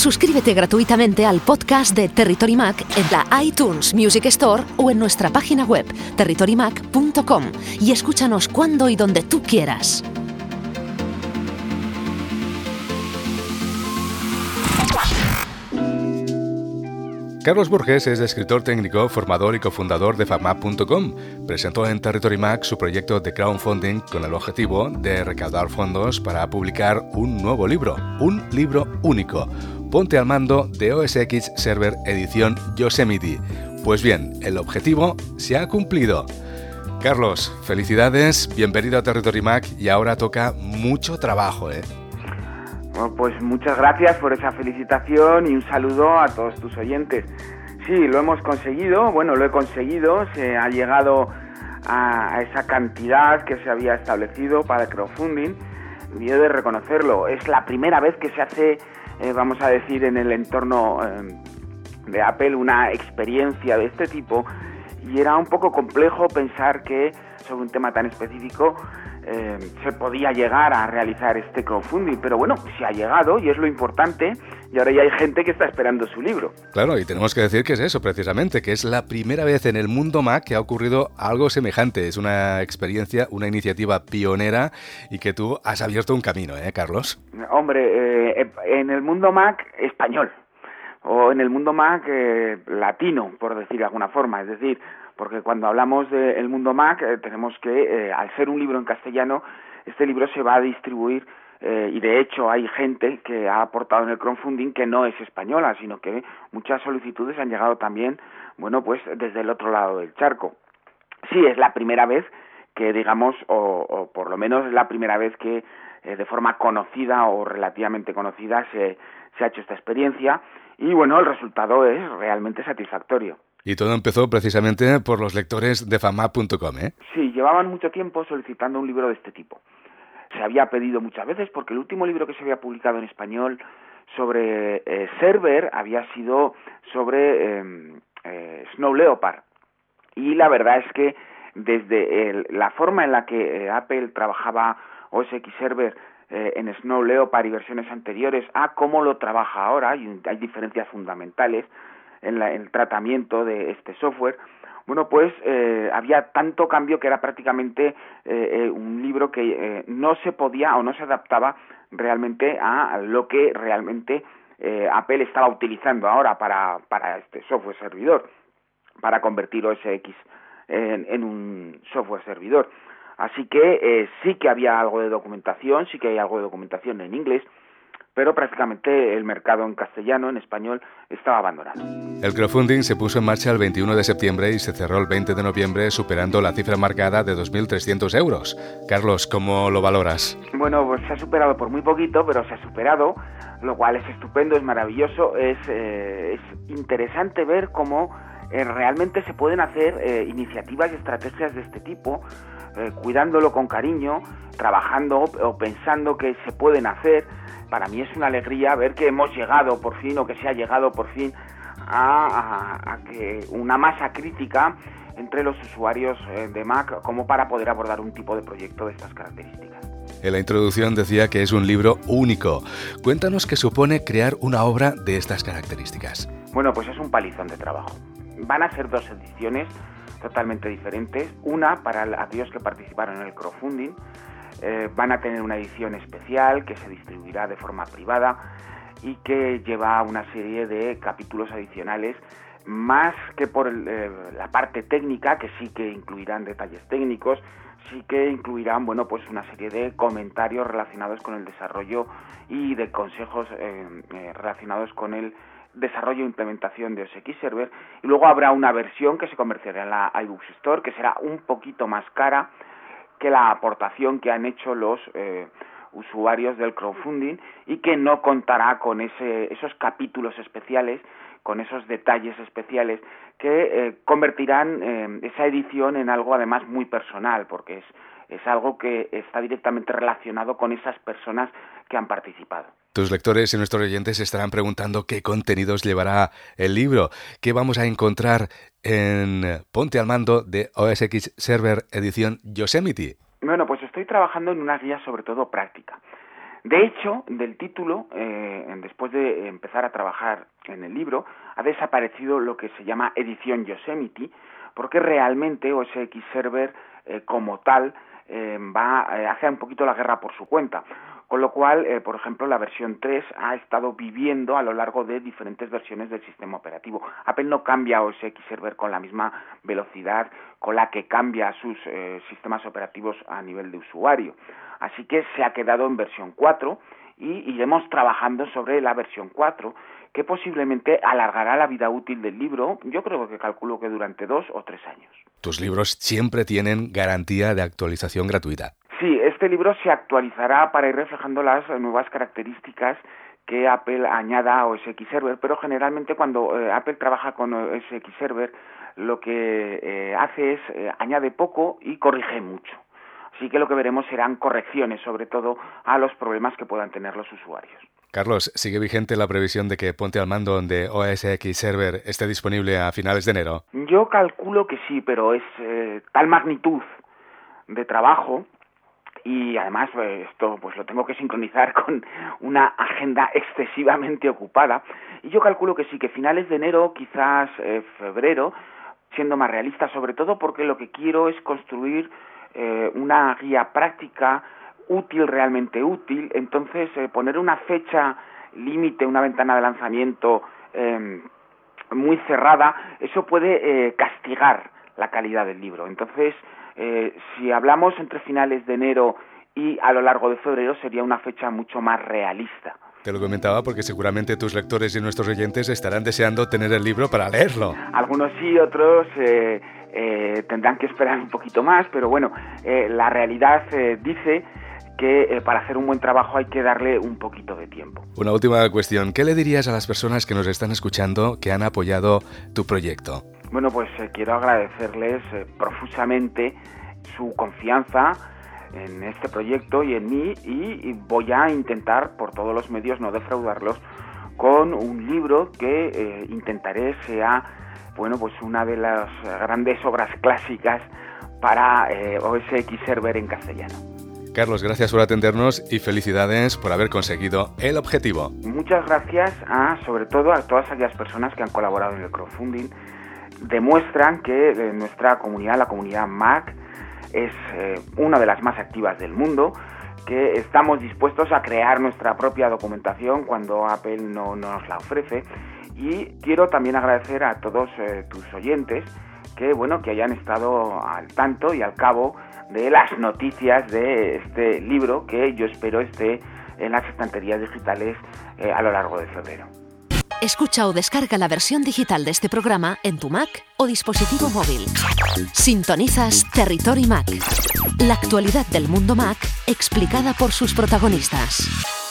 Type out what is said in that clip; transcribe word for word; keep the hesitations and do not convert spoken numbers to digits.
Suscríbete gratuitamente al podcast de Territory Mac en la iTunes Music Store o en nuestra página web territory mac punto com y escúchanos cuando y donde tú quieras. Carlos Burgués es escritor técnico, formador y cofundador de fapmap punto com. Presentó en Territory Mac su proyecto de crowdfunding con el objetivo de recaudar fondos para publicar un nuevo libro, un libro único. Ponte al mando de O S X Server edición Yosemite. Pues bien, el objetivo se ha cumplido. Carlos, felicidades, bienvenido a Territory Mac y ahora toca mucho trabajo, ¿eh? Bueno, pues muchas gracias por esa felicitación y un saludo a todos tus oyentes. Sí, lo hemos conseguido, bueno, lo he conseguido, se ha llegado a, a esa cantidad que se había establecido para el crowdfunding y he de reconocerlo, es la primera vez que se hace, eh, vamos a decir, en el entorno eh, de Apple una experiencia de este tipo y era un poco complejo pensar que sobre un tema tan específico Eh, se podía llegar a realizar este crowdfunding, pero bueno, se ha llegado y es lo importante y ahora ya hay gente que está esperando su libro. Claro, y tenemos que decir que es eso precisamente, que es la primera vez en el mundo Mac que ha ocurrido algo semejante. Es una experiencia, una iniciativa pionera y que tú has abierto un camino, ¿eh, Carlos? Hombre, eh, en el mundo Mac español o en el mundo Mac eh, latino, por decir de alguna forma, es decir, porque cuando hablamos del mundo Mac eh, tenemos que, eh, al ser un libro en castellano, este libro se va a distribuir eh, y de hecho hay gente que ha aportado en el crowdfunding que no es española, sino que muchas solicitudes han llegado también, bueno, pues desde el otro lado del charco. Sí, es la primera vez que, digamos, o, o por lo menos es la primera vez que eh, de forma conocida o relativamente conocida se, se ha hecho esta experiencia y bueno, el resultado es realmente satisfactorio. Y todo empezó precisamente por los lectores de fapmap punto com, ¿eh? Sí, llevaban mucho tiempo solicitando un libro de este tipo. Se había pedido muchas veces porque el último libro que se había publicado en español sobre eh, Server había sido sobre eh, eh, Snow Leopard. Y la verdad es que desde el, la forma en la que eh, Apple trabajaba O S X Server eh, en Snow Leopard y versiones anteriores a cómo lo trabaja ahora, y hay diferencias fundamentales en, la, en el tratamiento de este software, bueno, pues eh, había tanto cambio que era prácticamente eh, eh, un libro que eh, no se podía o no se adaptaba realmente a lo que realmente eh, Apple estaba utilizando ahora para, para este software servidor, para convertir O S X en, en un software servidor. Así que eh, sí que había algo de documentación, sí que hay algo de documentación en inglés, pero prácticamente el mercado en castellano, en español, estaba abandonado. El crowdfunding se puso en marcha el veintiuno de septiembre y se cerró el veinte de noviembre, superando la cifra marcada de dos mil trescientos euros. Carlos, ¿cómo lo valoras? Bueno, pues se ha superado por muy poquito, pero se ha superado, lo cual es estupendo, es maravilloso, es, eh, es interesante ver cómo eh, realmente se pueden hacer eh, iniciativas y estrategias de este tipo, eh, cuidándolo con cariño, trabajando o pensando que se pueden hacer. Para mí es una alegría ver que hemos llegado por fin, o que se ha llegado por fin, a, a, a que una masa crítica entre los usuarios de Mac como para poder abordar un tipo de proyecto de estas características. En la introducción decía que es un libro único. Cuéntanos qué supone crear una obra de estas características. Bueno, pues es un palizón de trabajo. Van a ser dos ediciones totalmente diferentes. Una para aquellos que participaron en el crowdfunding. Eh, van a tener una edición especial que se distribuirá de forma privada y que lleva una serie de capítulos adicionales, más que por el, eh, la parte técnica, que sí que incluirán detalles técnicos, sí que incluirán, bueno, pues una serie de comentarios relacionados con el desarrollo y de consejos eh, eh, relacionados con el desarrollo e implementación de O S X Server, y luego habrá una versión que se comercializará en la iBooks Store, que será un poquito más cara que la aportación que han hecho los eh, usuarios del crowdfunding y que no contará con ese, esos capítulos especiales, con esos detalles especiales que eh, convertirán eh, esa edición en algo además muy personal, porque es, es algo que está directamente relacionado con esas personas que han participado. Tus lectores y nuestros oyentes estarán preguntando qué contenidos llevará el libro, qué vamos a encontrar en Ponte al mando de O S X Server edición Yosemite. Bueno, pues estoy trabajando en una guía sobre todo práctica. De hecho, del título, eh, después después de empezar a trabajar en el libro, ha desaparecido lo que se llama edición Yosemite, porque realmente O S X Server eh, como tal eh, va a hacer un poquito la guerra por su cuenta. Con lo cual, eh, por ejemplo, la versión tres ha estado viviendo a lo largo de diferentes versiones del sistema operativo. Apple no cambia O S X Server con la misma velocidad con la que cambia sus eh, sistemas operativos a nivel de usuario. Así que se ha quedado en versión cuatro y iremos trabajando sobre la versión cuatro, que posiblemente alargará la vida útil del libro. Yo creo que calculo que durante dos o tres años. Tus libros siempre tienen garantía de actualización gratuita. Sí, este libro se actualizará para ir reflejando las nuevas características que Apple añada a O S X Server, pero generalmente cuando eh, Apple trabaja con O S X Server, lo que eh, hace es eh, añade poco y corrige mucho. Así que lo que veremos serán correcciones, sobre todo a los problemas que puedan tener los usuarios. Carlos, ¿sigue vigente la previsión de que Ponte al Mando de O S X Server esté disponible a finales de enero? Yo calculo que sí, pero es eh, tal magnitud de trabajo. Y además eh, esto pues lo tengo que sincronizar con una agenda excesivamente ocupada. Y yo calculo que sí, que finales de enero, quizás eh, febrero, siendo más realista, sobre todo porque lo que quiero es construir eh, una guía práctica, útil, realmente útil. Entonces eh, poner una fecha límite, una ventana de lanzamiento eh, muy cerrada, eso puede eh, castigar la calidad del libro. Entonces, Eh, si hablamos entre finales de enero y a lo largo de febrero, sería una fecha mucho más realista. Te lo comentaba porque seguramente tus lectores y nuestros oyentes estarán deseando tener el libro para leerlo. Algunos sí, otros eh, eh, tendrán que esperar un poquito más, pero bueno, eh, la realidad eh, dice que eh, para hacer un buen trabajo hay que darle un poquito de tiempo. Una última cuestión. ¿Qué le dirías a las personas que nos están escuchando que han apoyado tu proyecto? Bueno, pues eh, quiero agradecerles eh, profusamente su confianza en este proyecto y en mí, y, y voy a intentar por todos los medios no defraudarlos con un libro que eh, intentaré sea, bueno, pues una de las grandes obras clásicas para eh, O S X Server en castellano. Carlos, gracias por atendernos y felicidades por haber conseguido el objetivo. Muchas gracias a, sobre todo, a todas aquellas personas que han colaborado en el crowdfunding. Demuestran que eh, nuestra comunidad, la comunidad Mac, es eh, una de las más activas del mundo, que estamos dispuestos a crear nuestra propia documentación cuando Apple no, no nos la ofrece. Y quiero también agradecer a todos eh, tus oyentes que, bueno, que hayan estado al tanto y al cabo de las noticias de este libro, que yo espero esté en las estanterías digitales eh, a lo largo de febrero. Escucha o descarga la versión digital de este programa en tu Mac o dispositivo móvil. Sintonizas Territory Mac, la actualidad del mundo Mac explicada por sus protagonistas.